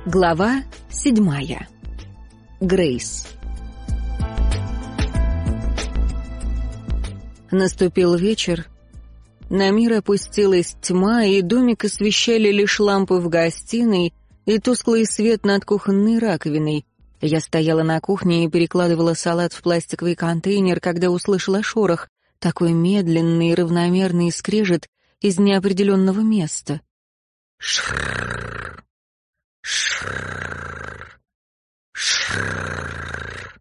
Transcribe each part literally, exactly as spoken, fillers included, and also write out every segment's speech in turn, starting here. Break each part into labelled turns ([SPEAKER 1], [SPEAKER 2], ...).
[SPEAKER 1] Глава седьмая. Грейс. Наступил вечер. На мир опустилась тьма, и домик освещали лишь лампы в гостиной и тусклый свет над кухонной раковиной. Я стояла на кухне и перекладывала салат в пластиковый контейнер, когда услышала шорох, такой медленный и равномерный скрежет из неопределенного места. Шрррр. Шрррр. Шрррр.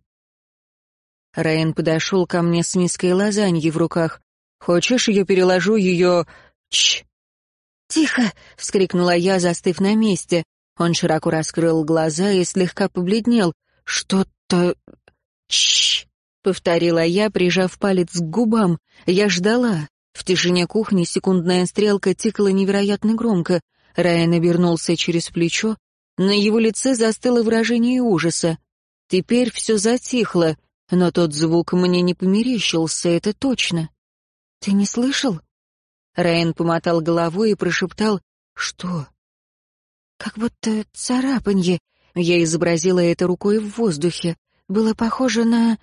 [SPEAKER 1] Райан подошел ко мне с миской лазаньи в руках. «Хочешь, я переложу ее...» «Чш!» «Тихо!» — вскрикнула я, застыв на месте. Он широко раскрыл глаза и слегка побледнел. «Что-то... Чш!» — повторила я, прижав палец к губам. Я ждала. В тишине кухни секундная стрелка тикала невероятно громко. Райан обернулся через плечо. На его лице застыло выражение ужаса. Теперь все затихло, но тот звук мне не померещился, это точно. «Ты не слышал?» Райан помотал головой и прошептал: «Что?» «Как будто царапанье». Я изобразила это рукой в воздухе. Было похоже на...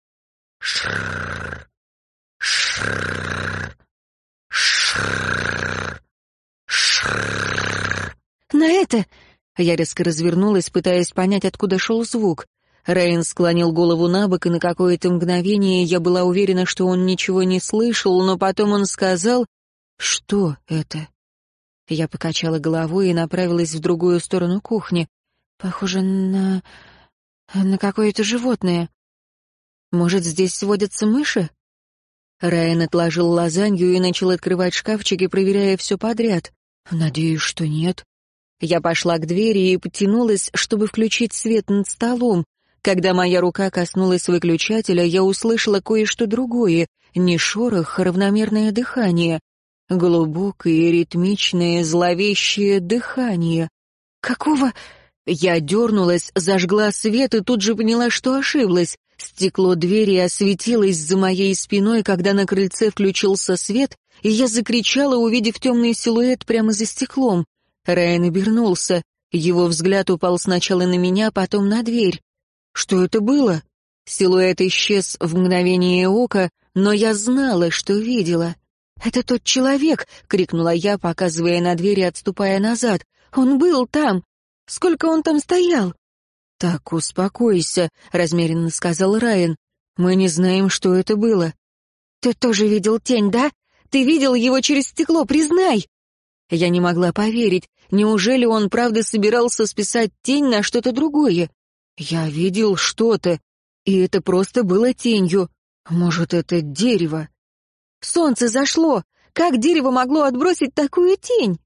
[SPEAKER 1] Шрррр. Шрррр. Шрррр. Шрррр. «На это...» Я резко развернулась, пытаясь понять, откуда шел звук. Райан склонил голову на бок, и на какое-то мгновение я была уверена, что он ничего не слышал, но потом он сказал: «Что это?» Я покачала головой и направилась в другую сторону кухни. «Похоже на... на какое-то животное. Может, здесь водятся мыши?» Райан отложил лазанью и начал открывать шкафчики, проверяя все подряд. «Надеюсь, что нет». Я пошла к двери и потянулась, чтобы включить свет над столом. Когда моя рука коснулась выключателя, я услышала кое-что другое, не шорох, а равномерное дыхание. Глубокое, ритмичное, зловещее дыхание. «Какого...» Я дернулась, зажгла свет и тут же поняла, что ошиблась. Стекло двери осветилось за моей спиной, когда на крыльце включился свет, и я закричала, увидев темный силуэт прямо за стеклом. Райан обернулся. Его взгляд упал сначала на меня, потом на дверь. Что это было? Силуэт исчез в мгновение ока, но я знала, что видела. «Это тот человек!» — крикнула я, показывая на дверь и отступая назад. «Он был там! Сколько он там стоял?» «Так, успокойся», — размеренно сказал Райан. «Мы не знаем, что это было». «Ты тоже видел тень, да? Ты видел его через стекло, признай!» Я не могла поверить. Неужели он правда собирался списать тень на что-то другое? Я видел что-то, и это просто было тенью. Может, это дерево? Солнце зашло. Как дерево могло отбросить такую тень?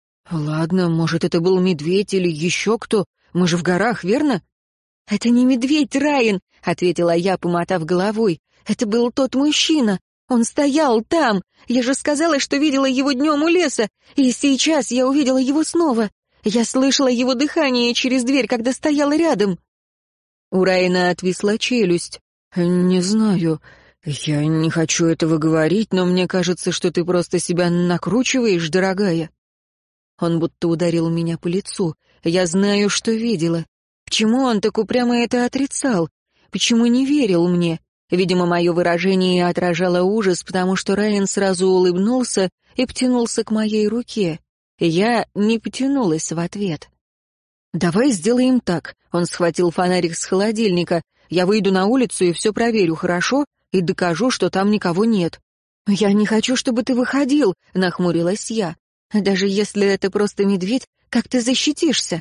[SPEAKER 1] Ладно, может, это был медведь или еще кто. Мы же в горах, верно? Это не медведь, Райан, ответила я, помотав головой. Это был тот мужчина. Он стоял там. Я же сказала, что видела его днем у леса, и сейчас я увидела его снова. Я слышала его дыхание через дверь, когда стояла рядом. У Райана отвисла челюсть. «Не знаю. Я не хочу этого говорить, но мне кажется, что ты просто себя накручиваешь, дорогая». Он будто ударил меня по лицу. Я знаю, что видела. Почему он так упрямо это отрицал? Почему не верил мне? Видимо, мое выражение отражало ужас, потому что Райан сразу улыбнулся и потянулся к моей руке. Я не потянулась в ответ. «Давай сделаем так». Он схватил фонарик с холодильника. «Я выйду на улицу и все проверю, хорошо? И докажу, что там никого нет». «Я не хочу, чтобы ты выходил», — нахмурилась я. «Даже если это просто медведь, как ты защитишься?»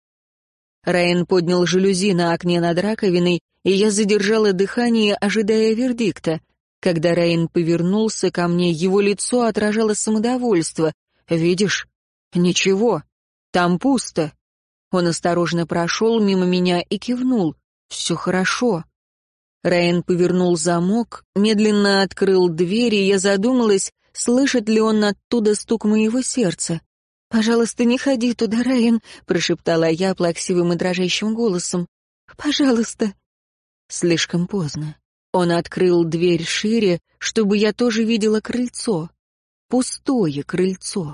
[SPEAKER 1] Райан поднял жалюзи на окне над раковиной, и я задержала дыхание, ожидая вердикта. Когда Райан повернулся ко мне, его лицо отражало самодовольство. «Видишь? Ничего. Там пусто». Он осторожно прошел мимо меня и кивнул. «Все хорошо». Райан повернул замок, медленно открыл дверь, и я задумалась, слышит ли он оттуда стук моего сердца. «Пожалуйста, не ходи туда, Райан», — прошептала я плаксивым и дрожащим голосом. «Пожалуйста». Слишком поздно. Он открыл дверь шире, чтобы я тоже видела крыльцо. Пустое крыльцо.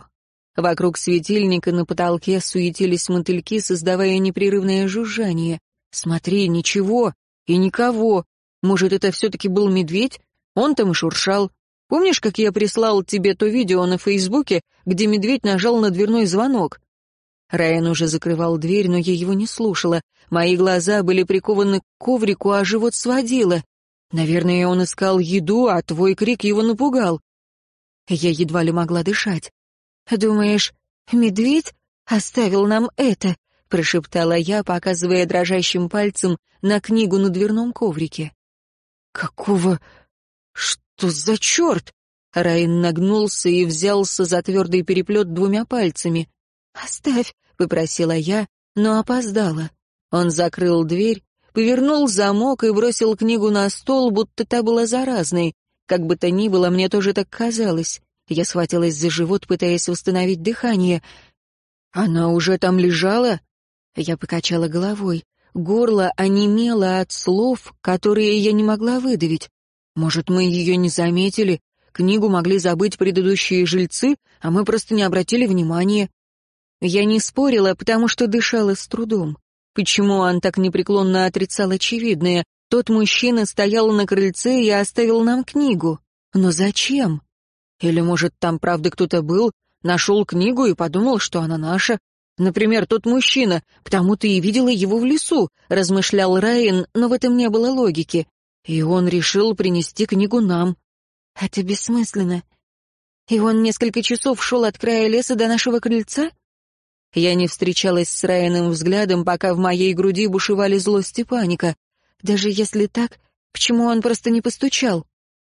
[SPEAKER 1] Вокруг светильника на потолке суетились мотыльки, создавая непрерывное жужжание. «Смотри, ничего и никого. Может, это все-таки был медведь? Он там и шуршал. Помнишь, как я прислал тебе то видео на Фейсбуке, где медведь нажал на дверной звонок?» Райан уже закрывал дверь, но я его не слушала. Мои глаза были прикованы к коврику, а живот сводило. Наверное, он искал еду, а твой крик его напугал. Я едва ли могла дышать. «Думаешь, медведь оставил нам это?» — прошептала я, показывая дрожащим пальцем на книгу на дверном коврике. «Какого... что за черт?» Райан нагнулся и взялся за твердый переплет двумя пальцами. «Оставь», — попросила я, но опоздала. Он закрыл дверь, повернул замок и бросил книгу на стол, будто та была заразной. Как бы то ни было, мне тоже так казалось. Я схватилась за живот, пытаясь восстановить дыхание. «Она уже там лежала?» Я покачала головой. Горло онемело от слов, которые я не могла выдавить. Может, мы ее не заметили? Книгу могли забыть предыдущие жильцы, а мы просто не обратили внимания. Я не спорила, потому что дышала с трудом. Почему он так непреклонно отрицал очевидное? Тот мужчина стоял на крыльце и оставил нам книгу. Но зачем? Или, может, там правда кто-то был, нашел книгу и подумал, что она наша? Например, тот мужчина, потому ты и видела его в лесу, размышлял Райан, но в этом не было логики. И он решил принести книгу нам. Это бессмысленно. И он несколько часов шел от края леса до нашего крыльца? Я не встречалась с Райаном взглядом, пока в моей груди бушевали злость и паника. Даже если так, почему он просто не постучал?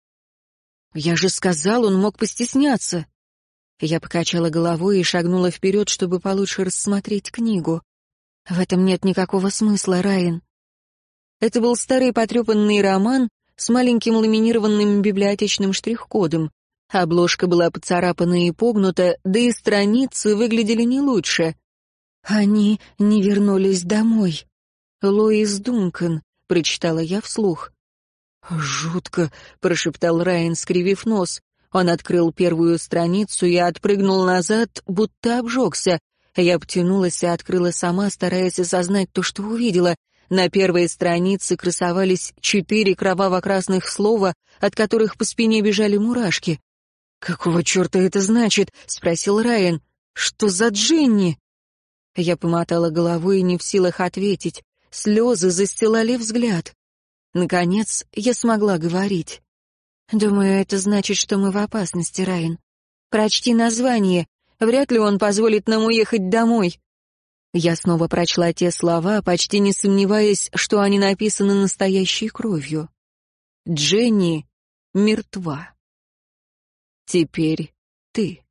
[SPEAKER 1] Я же сказал, он мог постесняться. Я покачала головой и шагнула вперед, чтобы получше рассмотреть книгу. В этом нет никакого смысла, Райан. Это был старый потрепанный роман с маленьким ламинированным библиотечным штрих-кодом. Обложка была поцарапана и погнута, да и страницы выглядели не лучше. «Они не вернулись домой. Лоис Дункан», — прочитала я вслух. «Жутко», — прошептал Райан, скривив нос. Он открыл первую страницу и отпрыгнул назад, будто обжегся. Я обтянулась и открыла сама, стараясь осознать то, что увидела. На первой странице красовались четыре кроваво-красных слова, от которых по спине бежали мурашки. «Какого черта это значит?» — спросил Райан. «Что за Дженни?» Я помотала головой, не в силах ответить. Слезы застилали взгляд. Наконец, я смогла говорить. «Думаю, это значит, что мы в опасности, Райан. Прочти название. Вряд ли он позволит нам уехать домой». Я снова прочла те слова, почти не сомневаясь, что они написаны настоящей кровью. «Дженни мертва. Теперь ты».